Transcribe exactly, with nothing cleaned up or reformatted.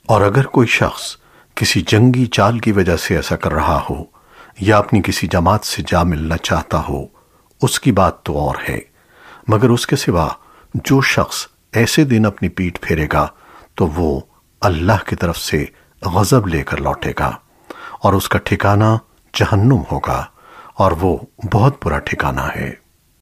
और अगर कोई शख्स किसी जंगी चाल की वजह से ऐसा कर रहा हो या अपनी किसी जमात से जा मिलना चाहता हो, उसकी बात तो और है, मगर उसके सिवा जो शख्स ऐसे दिन अपनी पीठ फेरेगा तो वो अल्लाह की तरफ से गजब लेकर लौटेगा और उसका ठिकाना जहन्नुम होगा और वो बहुत बुरा ठिकाना है।